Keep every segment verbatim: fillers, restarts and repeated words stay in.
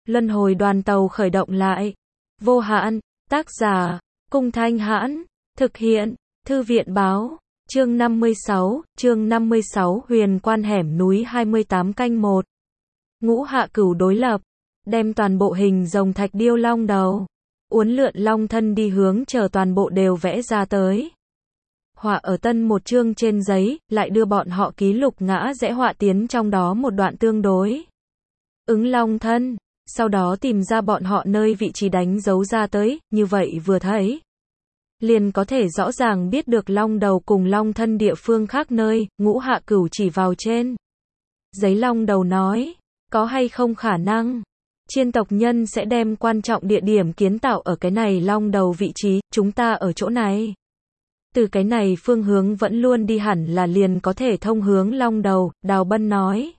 Luân hồi đoàn tàu khởi động lại. Vô hạn, tác giả, Cung Thanh Hãn, thực hiện, Thư viện Báo, chương năm mươi sáu, chương năm mươi sáu Huyền Quan Hẻm Núi hai mươi tám canh một. Ngũ Hạ Cửu đối lập, đem toàn bộ hình rồng thạch điêu long đầu, uốn lượn long thân đi hướng chờ toàn bộ đều vẽ ra tới. Họa ở tân một chương trên giấy, lại đưa bọn họ ký lục ngã rẽ họa tiến trong đó một đoạn tương đối. Ứng long thân, sau đó tìm ra bọn họ nơi vị trí đánh dấu ra tới, như vậy vừa thấy. Liền có thể rõ ràng biết được long đầu cùng long thân địa phương khác nơi, Ngũ Hạ Cửu chỉ vào trên. Giấy long đầu nói, có hay không khả năng, chiên tộc nhân sẽ đem quan trọng địa điểm kiến tạo ở cái này long đầu vị trí, chúng ta ở chỗ này. Từ cái này phương hướng vẫn luôn đi hẳn là liền có thể thông hướng long đầu, Đào Bân nói.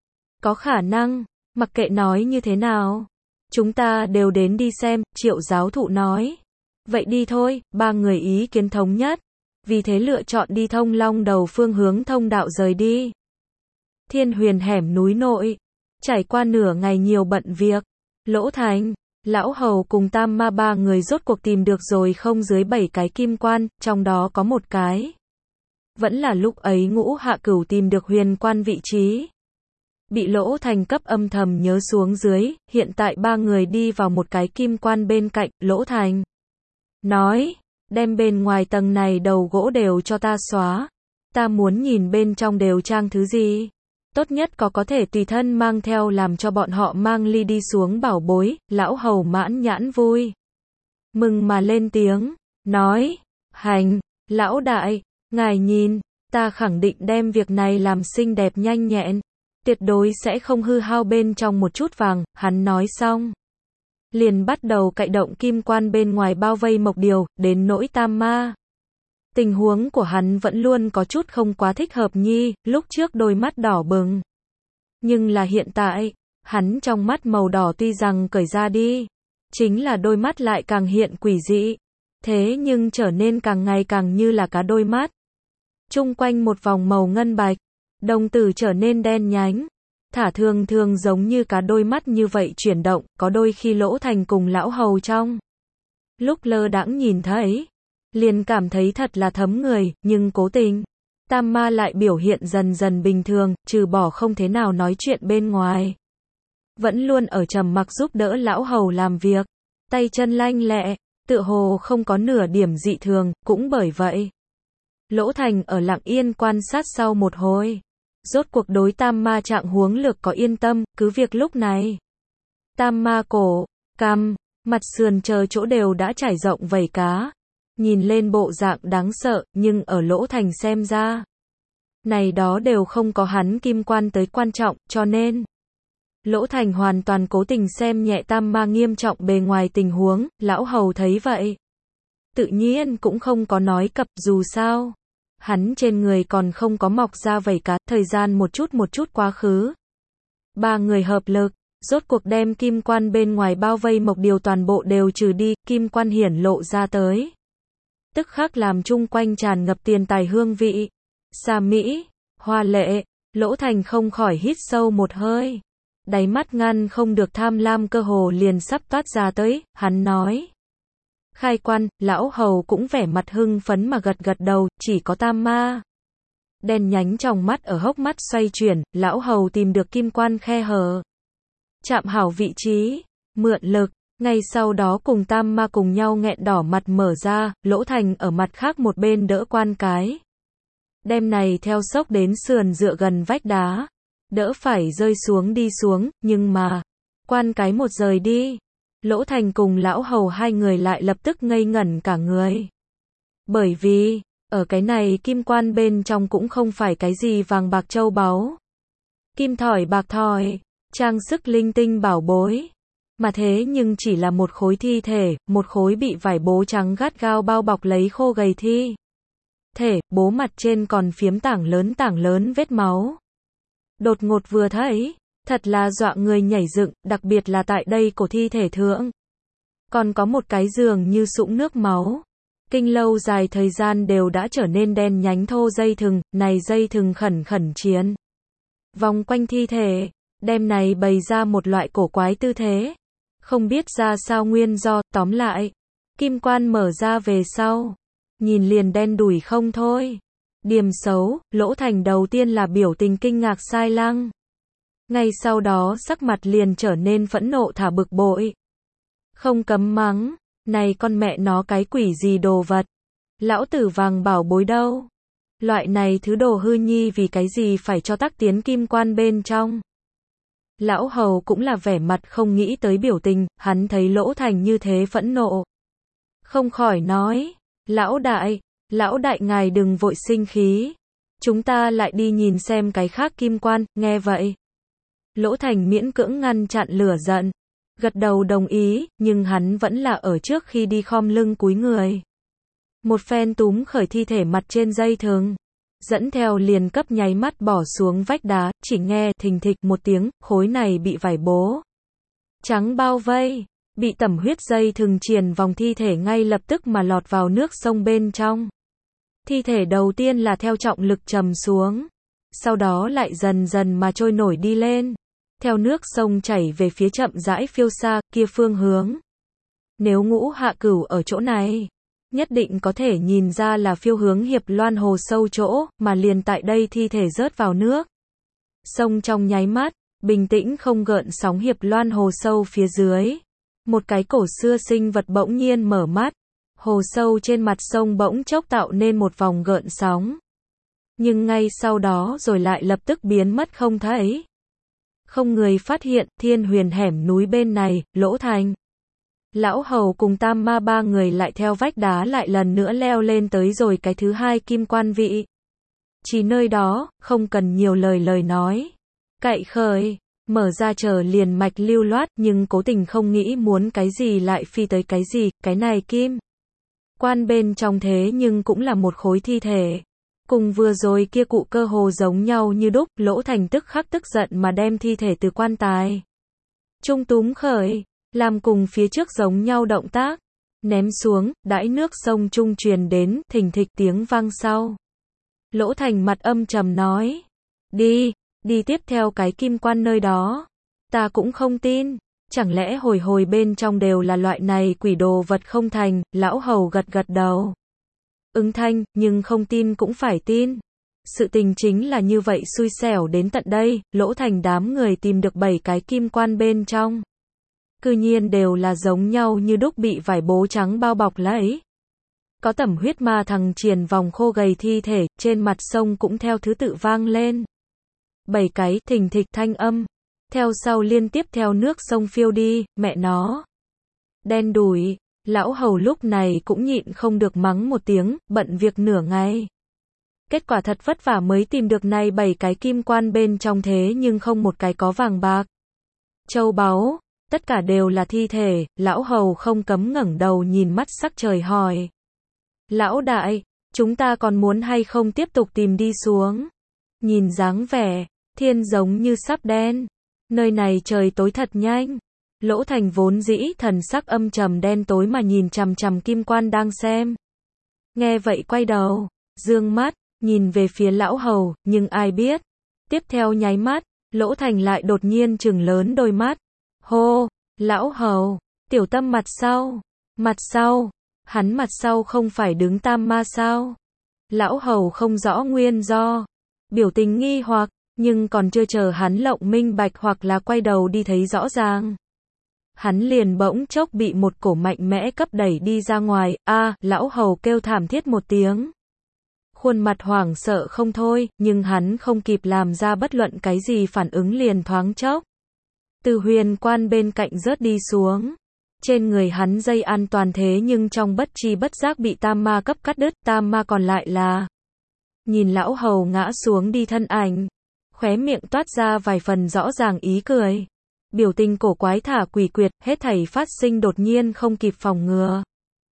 Có khả năng, mặc kệ nói như thế nào. Chúng ta đều đến đi xem, Triệu giáo thụ nói. Vậy đi thôi, ba người ý kiến thống nhất. Vì thế lựa chọn đi thông long đầu phương hướng thông đạo rời đi. Thiên Huyền hẻm núi nội. Trải qua nửa ngày nhiều bận việc. Lỗ Thành, Lão Hầu cùng Tam Ma ba người rốt cuộc tìm được rồi không dưới bảy cái kim quan, trong đó có một cái. Vẫn là lúc ấy Ngũ Hạ Cửu tìm được huyền quan vị trí. Bị Lỗ Thành cấp âm thầm nhớ xuống dưới, hiện tại ba người đi vào một cái kim quan bên cạnh, Lỗ Thành nói, đem bên ngoài tầng này đầu gỗ đều cho ta xóa. Ta muốn nhìn bên trong đều trang thứ gì. Tốt nhất có có thể tùy thân mang theo làm cho bọn họ mang ly đi xuống bảo bối, Lão Hầu mãn nhãn vui. Mừng mà lên tiếng, nói, hành, Lão Đại, ngài nhìn, ta khẳng định đem việc này làm xinh đẹp nhanh nhẹn, tuyệt đối sẽ không hư hao bên trong một chút vàng, hắn nói xong. Liền bắt đầu cậy động kim quan bên ngoài bao vây Mộc Điều, đến nỗi Tam Ma. Tình huống của hắn vẫn luôn có chút không quá thích hợp nhi, lúc trước đôi mắt đỏ bừng. Nhưng là hiện tại, hắn trong mắt màu đỏ tuy rằng cởi ra đi, chính là đôi mắt lại càng hiện quỷ dị. Thế nhưng trở nên càng ngày càng như là cá đôi mắt. Trung quanh một vòng màu ngân bạch, đồng tử trở nên đen nhánh. Thả thường thường giống như cá đôi mắt như vậy chuyển động, có đôi khi Lỗ Thành cùng Lão Hầu trong. Lúc lơ đãng nhìn thấy, liền cảm thấy thật là thấm người, nhưng cố tình. Tam Ma lại biểu hiện dần dần bình thường, trừ bỏ không thế nào nói chuyện bên ngoài. Vẫn luôn ở trầm mặc giúp đỡ Lão Hầu làm việc, tay chân lanh lẹ, tựa hồ không có nửa điểm dị thường, cũng bởi vậy. Lỗ Thành ở lặng yên quan sát sau một hồi. Rốt cuộc đối Tam Ma trạng huống lược có yên tâm, cứ việc lúc này. Tam Ma cổ, cằm, mặt sườn chờ chỗ đều đã trải rộng vảy cá. Nhìn lên bộ dạng đáng sợ, nhưng ở Lỗ Thành xem ra. Này đó đều không có hắn kim quan tới quan trọng, cho nên. Lỗ Thành hoàn toàn cố tình xem nhẹ Tam Ma nghiêm trọng bề ngoài tình huống, Lão Hầu thấy vậy. Tự nhiên cũng không có nói cập dù sao. Hắn trên người còn không có mọc ra vảy cá, thời gian một chút một chút quá khứ. Ba người hợp lực, rốt cuộc đem kim quan bên ngoài bao vây Mộc Điều toàn bộ đều trừ đi, kim quan hiển lộ ra tới. Tức khắc làm chung quanh tràn ngập tiền tài hương vị. Xa mỹ, hoa lệ, Lỗ Thành không khỏi hít sâu một hơi. Đáy mắt ngăn không được tham lam cơ hồ liền sắp toát ra tới, hắn nói. Khai quan, Lão Hầu cũng vẻ mặt hưng phấn mà gật gật đầu, chỉ có Tam Ma. Đen nhánh trong mắt ở hốc mắt xoay chuyển, Lão Hầu tìm được kim quan khe hở. Chạm hảo vị trí, mượn lực, ngay sau đó cùng Tam Ma cùng nhau nghẹn đỏ mặt mở ra, Lỗ Thành ở mặt khác một bên đỡ quan cái. Đem này theo sốc đến sườn dựa gần vách đá, đỡ phải rơi xuống đi xuống, nhưng mà, quan cái một rời đi. Lỗ Thành cùng Lão Hầu hai người lại lập tức ngây ngẩn cả người. Bởi vì, ở cái này kim quan bên trong cũng không phải cái gì vàng bạc châu báu. Kim thỏi bạc thỏi, trang sức linh tinh bảo bối. Mà thế nhưng chỉ là một khối thi thể, một khối bị vải bố trắng gắt gao bao bọc lấy khô gầy thi. Thể, bố mặt trên còn phiếm tảng lớn tảng lớn vết máu. Đột ngột vừa thấy. Thật là dọa người nhảy dựng, đặc biệt là tại đây cổ thi thể thượng. Còn có một cái giường như sũng nước máu. Kinh lâu dài thời gian đều đã trở nên đen nhánh thô dây thừng, này dây thừng khẩn khẩn chiến. Vòng quanh thi thể, đem này bày ra một loại cổ quái tư thế. Không biết ra sao nguyên do, tóm lại. Kim quan mở ra về sau. Nhìn liền đen đủi không thôi. Điểm xấu, Lỗ Thành đầu tiên là biểu tình kinh ngạc sai lăng. Ngay sau đó sắc mặt liền trở nên phẫn nộ thả bực bội. Không cấm mắng, này con mẹ nó cái quỷ gì đồ vật. Lão tử vàng bảo bối đâu. Loại này thứ đồ hư nhi vì cái gì phải cho tắc tiến kim quan bên trong. Lão hầu cũng là vẻ mặt không nghĩ tới biểu tình, hắn thấy Lỗ Thành như thế phẫn nộ. Không khỏi nói, lão đại, lão đại ngài đừng vội sinh khí. Chúng ta lại đi nhìn xem cái khác kim quan, nghe vậy. Lỗ Thành miễn cưỡng ngăn chặn lửa giận. Gật đầu đồng ý, nhưng hắn vẫn là ở trước khi đi khom lưng cúi người. Một phen túm khởi thi thể mặt trên dây thừng. Dẫn theo liền cấp nháy mắt bỏ xuống vách đá, chỉ nghe thình thịch một tiếng, khối này bị vải bố trắng bao vây, bị tẩm huyết dây thừng triền vòng thi thể ngay lập tức mà lọt vào nước sông bên trong. Thi thể đầu tiên là theo trọng lực trầm xuống, sau đó lại dần dần mà trôi nổi đi lên, theo nước sông chảy về phía chậm rãi phiêu xa kia phương hướng. Nếu Ngũ Hạ Cửu ở chỗ này, nhất định có thể nhìn ra là phiêu hướng Hiệp Loan hồ sâu chỗ, mà liền tại đây thi thể rớt vào nước. Sông trong nháy mắt, bình tĩnh không gợn sóng Hiệp Loan hồ sâu phía dưới. Một cái cổ xưa sinh vật bỗng nhiên mở mắt, hồ sâu trên mặt sông bỗng chốc tạo nên một vòng gợn sóng. Nhưng ngay sau đó rồi lại lập tức biến mất không thấy. Không người phát hiện, Thiên Huyền hẻm núi bên này, Lỗ Thành. Lão hầu cùng tam ma ba người lại theo vách đá lại lần nữa leo lên tới rồi cái thứ hai kim quan vị. Chỉ nơi đó, không cần nhiều lời lời nói. Cậy khởi, mở ra chờ liền mạch lưu loát nhưng cố tình không nghĩ muốn cái gì lại phi tới cái gì, cái này kim quan bên trong thế nhưng cũng là một khối thi thể. Cùng vừa rồi kia cụ cơ hồ giống nhau như đúc, Lỗ Thành tức khắc tức giận mà đem thi thể từ quan tài trung túm khởi. Làm cùng phía trước giống nhau động tác, ném xuống, đãi nước sông trung truyền đến, thình thịch tiếng vang sau. Lỗ Thành mặt âm trầm nói, đi, đi tiếp theo cái kim quan nơi đó. Ta cũng không tin, chẳng lẽ hồi hồi bên trong đều là loại này quỷ đồ vật không thành, lão hầu gật gật đầu. Ứng thanh, nhưng không tin cũng phải tin. Sự tình chính là như vậy xui xẻo đến tận đây, Lỗ Thành đám người tìm được bảy cái kim quan bên trong. Cư nhiên đều là giống nhau như đúc bị vải bố trắng bao bọc lấy. Có tẩm huyết ma thằng triền vòng khô gầy thi thể, trên mặt sông cũng theo thứ tự vang lên. Bảy cái thình thịch thanh âm, theo sau liên tiếp theo nước sông phiêu đi, mẹ nó. Đen đủi, lão hầu lúc này cũng nhịn không được mắng một tiếng, bận việc nửa ngày. Kết quả thật vất vả mới tìm được này bảy cái kim quan bên trong thế nhưng không một cái có vàng bạc. Châu báu. Tất cả đều là thi thể, lão hầu không cấm ngẩng đầu nhìn mắt sắc trời hỏi. Lão đại, chúng ta còn muốn hay không tiếp tục tìm đi xuống? Nhìn dáng vẻ, thiên giống như sắp đen. Nơi này trời tối thật nhanh. Lỗ Thành vốn dĩ thần sắc âm trầm đen tối mà nhìn chằm chằm kim quan đang xem. Nghe vậy quay đầu, dương mắt, nhìn về phía lão hầu, nhưng ai biết. Tiếp theo nháy mắt, Lỗ Thành lại đột nhiên trừng lớn đôi mắt. Hô, lão hầu, tiểu tâm mặt sau, mặt sau, hắn mặt sau không phải đứng tam ma sao? Lão hầu không rõ nguyên do, biểu tình nghi hoặc, nhưng còn chưa chờ hắn lộng minh bạch hoặc là quay đầu đi thấy rõ ràng. Hắn liền bỗng chốc bị một cổ mạnh mẽ cấp đẩy đi ra ngoài, a, lão hầu kêu thảm thiết một tiếng. Khuôn mặt hoảng sợ không thôi, nhưng hắn không kịp làm ra bất luận cái gì phản ứng liền thoáng chốc. Từ huyền quan bên cạnh rớt đi xuống. Trên người hắn dây an toàn thế nhưng trong bất chi bất giác bị tam ma cấp cắt đứt, tam ma còn lại là. Nhìn lão hầu ngã xuống đi thân ảnh. Khóe miệng toát ra vài phần rõ ràng ý cười. Biểu tình cổ quái thả quỷ quyệt, hết thảy phát sinh đột nhiên không kịp phòng ngừa.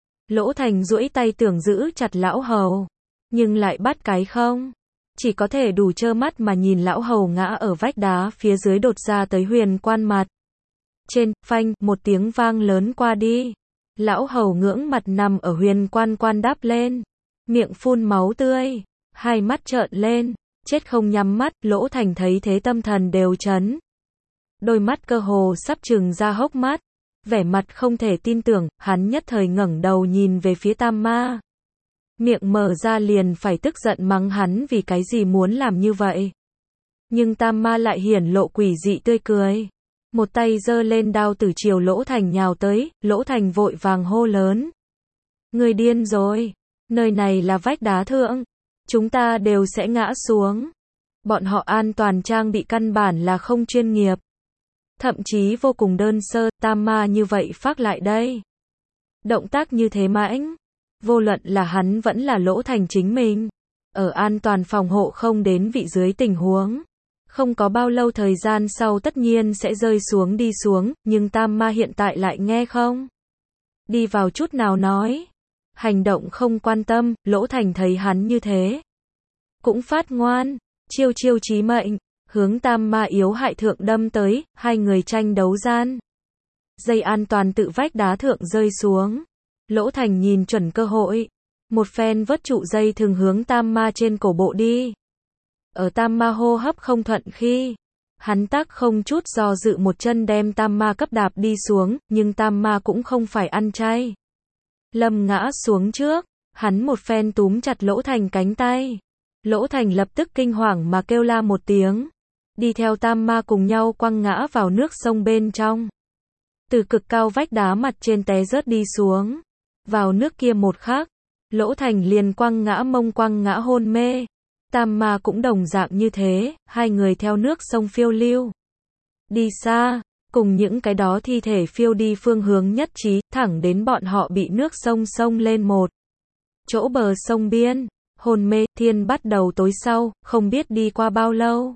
Lỗ Thành duỗi tay tưởng giữ chặt lão hầu. Nhưng lại bắt cái không. Chỉ có thể đủ trơ mắt mà nhìn lão hầu ngã ở vách đá phía dưới đột ra tới huyền quan mặt. Trên, phanh, một tiếng vang lớn qua đi. Lão hầu ngưỡng mặt nằm ở huyền quan quan đáp lên. Miệng phun máu tươi. Hai mắt trợn lên. Chết không nhắm mắt, Lỗ Thành thấy thế tâm thần đều chấn. Đôi mắt cơ hồ sắp trừng ra hốc mắt. Vẻ mặt không thể tin tưởng, hắn nhất thời ngẩng đầu nhìn về phía Tam Ma. Miệng mở ra liền phải tức giận mắng hắn vì cái gì muốn làm như vậy. Nhưng Tam Ma lại hiển lộ quỷ dị tươi cười. Một tay giơ lên đao từ chiều Lỗ Thành nhào tới, Lỗ Thành vội vàng hô lớn. Người điên rồi, nơi này là vách đá thượng, chúng ta đều sẽ ngã xuống. Bọn họ an toàn trang bị căn bản là không chuyên nghiệp. Thậm chí vô cùng đơn sơ, Tam Ma như vậy phát lại đây. Động tác như thế mãnh, vô luận là hắn vẫn là Lỗ Thành chính mình. Ở an toàn phòng hộ không đến vị dưới tình huống. Không có bao lâu thời gian sau tất nhiên sẽ rơi xuống đi xuống, nhưng Tam Ma hiện tại lại nghe không. Đi vào chút nào nói. Hành động không quan tâm, Lỗ Thành thấy hắn như thế. Cũng phát ngoan, chiêu chiêu chí mệnh, hướng Tam Ma yếu hại thượng đâm tới, hai người tranh đấu gian. Dây an toàn tự vách đá thượng rơi xuống. Lỗ Thành nhìn chuẩn cơ hội. Một phen vớt trụ dây thường hướng Tam Ma trên cổ bộ đi. Ở Tam Ma hô hấp không thuận khi, hắn tác không chút do dự một chân đem Tam Ma cấp đạp đi xuống, nhưng Tam Ma cũng không phải ăn chay. Lâm ngã xuống trước, hắn một phen túm chặt Lỗ Thành cánh tay. Lỗ Thành lập tức kinh hoàng mà kêu la một tiếng. Đi theo Tam Ma cùng nhau quăng ngã vào nước sông bên trong. Từ cực cao vách đá mặt trên té rớt đi xuống. Vào nước kia một khắc, Lỗ Thành liền quăng ngã mông quăng ngã hôn mê. Tam Ma cũng đồng dạng như thế, hai người theo nước sông phiêu lưu. Đi xa, cùng những cái đó thi thể phiêu đi phương hướng nhất trí, thẳng đến bọn họ bị nước sông sông lên một chỗ bờ sông biên. Hôn mê, thiên bắt đầu tối sau, không biết đi qua bao lâu.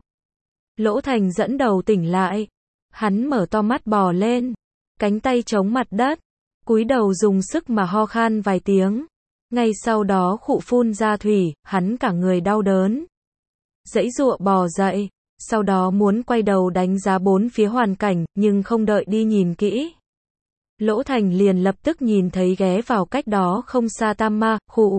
Lỗ Thành dẫn đầu tỉnh lại. Hắn mở to mắt bò lên. Cánh tay chống mặt đất. Cúi đầu dùng sức mà ho khan vài tiếng. Ngay sau đó khụ phun ra thủy, hắn cả người đau đớn. Giãy giụa bò dậy. Sau đó muốn quay đầu đánh giá bốn phía hoàn cảnh, nhưng không đợi đi nhìn kỹ. Lỗ Thành liền lập tức nhìn thấy ghé vào cách đó không xa Tam Ma, khụ.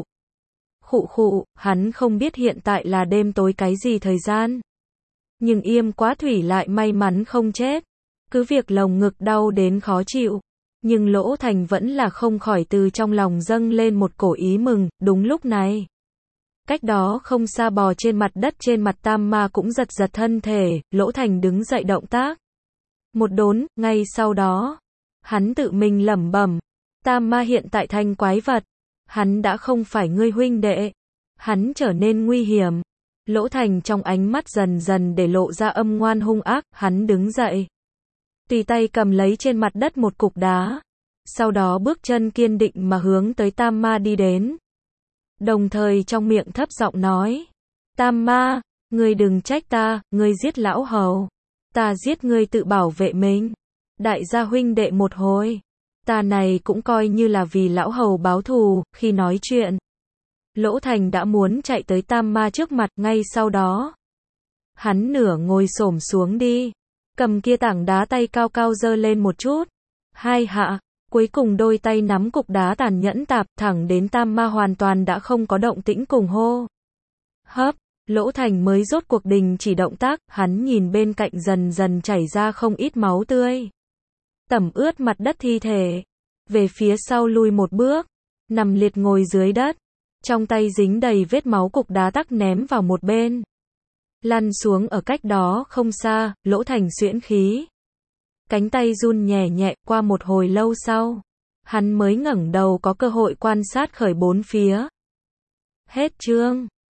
Khụ khụ, hắn không biết hiện tại là đêm tối cái gì thời gian. Nhưng Yêm Quá Thủy lại may mắn không chết. Cứ việc lồng ngực đau đến khó chịu. Nhưng Lỗ Thành vẫn là không khỏi từ trong lòng dâng lên một cổ ý mừng, đúng lúc này. Cách đó không xa bò trên mặt đất trên mặt Tam Ma cũng giật giật thân thể, Lỗ Thành đứng dậy động tác. Một đốn, ngay sau đó. Hắn tự mình lẩm bẩm. Tam Ma hiện tại thành quái vật. Hắn đã không phải ngươi huynh đệ. Hắn trở nên nguy hiểm. Lỗ Thành trong ánh mắt dần dần để lộ ra âm ngoan hung ác, hắn đứng dậy. Tùy tay cầm lấy trên mặt đất một cục đá. Sau đó bước chân kiên định mà hướng tới Tam Ma đi đến. Đồng thời trong miệng thấp giọng nói. Tam Ma, ngươi đừng trách ta, ngươi giết lão hầu. Ta giết ngươi tự bảo vệ mình. Đại gia huynh đệ một hồi. Ta này cũng coi như là vì lão hầu báo thù, khi nói chuyện. Lỗ Thành đã muốn chạy tới Tam Ma trước mặt, ngay sau đó. Hắn nửa ngồi xổm xuống đi. Cầm kia tảng đá tay cao cao giơ lên một chút. Hai hạ, cuối cùng đôi tay nắm cục đá tàn nhẫn tạp thẳng đến Tam Ma hoàn toàn đã không có động tĩnh cùng hô. Hấp, Lỗ Thành mới rốt cuộc đình chỉ động tác, hắn nhìn bên cạnh dần dần chảy ra không ít máu tươi. Tẩm ướt mặt đất thi thể. Về phía sau lui một bước. Nằm liệt ngồi dưới đất. Trong tay dính đầy vết máu cục đá tắc ném vào một bên. Lăn xuống ở cách đó không xa, Lỗ Thành xuyễn khí. Cánh tay run nhẹ nhẹ, qua một hồi lâu sau. Hắn mới ngẩng đầu có cơ hội quan sát khởi bốn phía. Hết chương.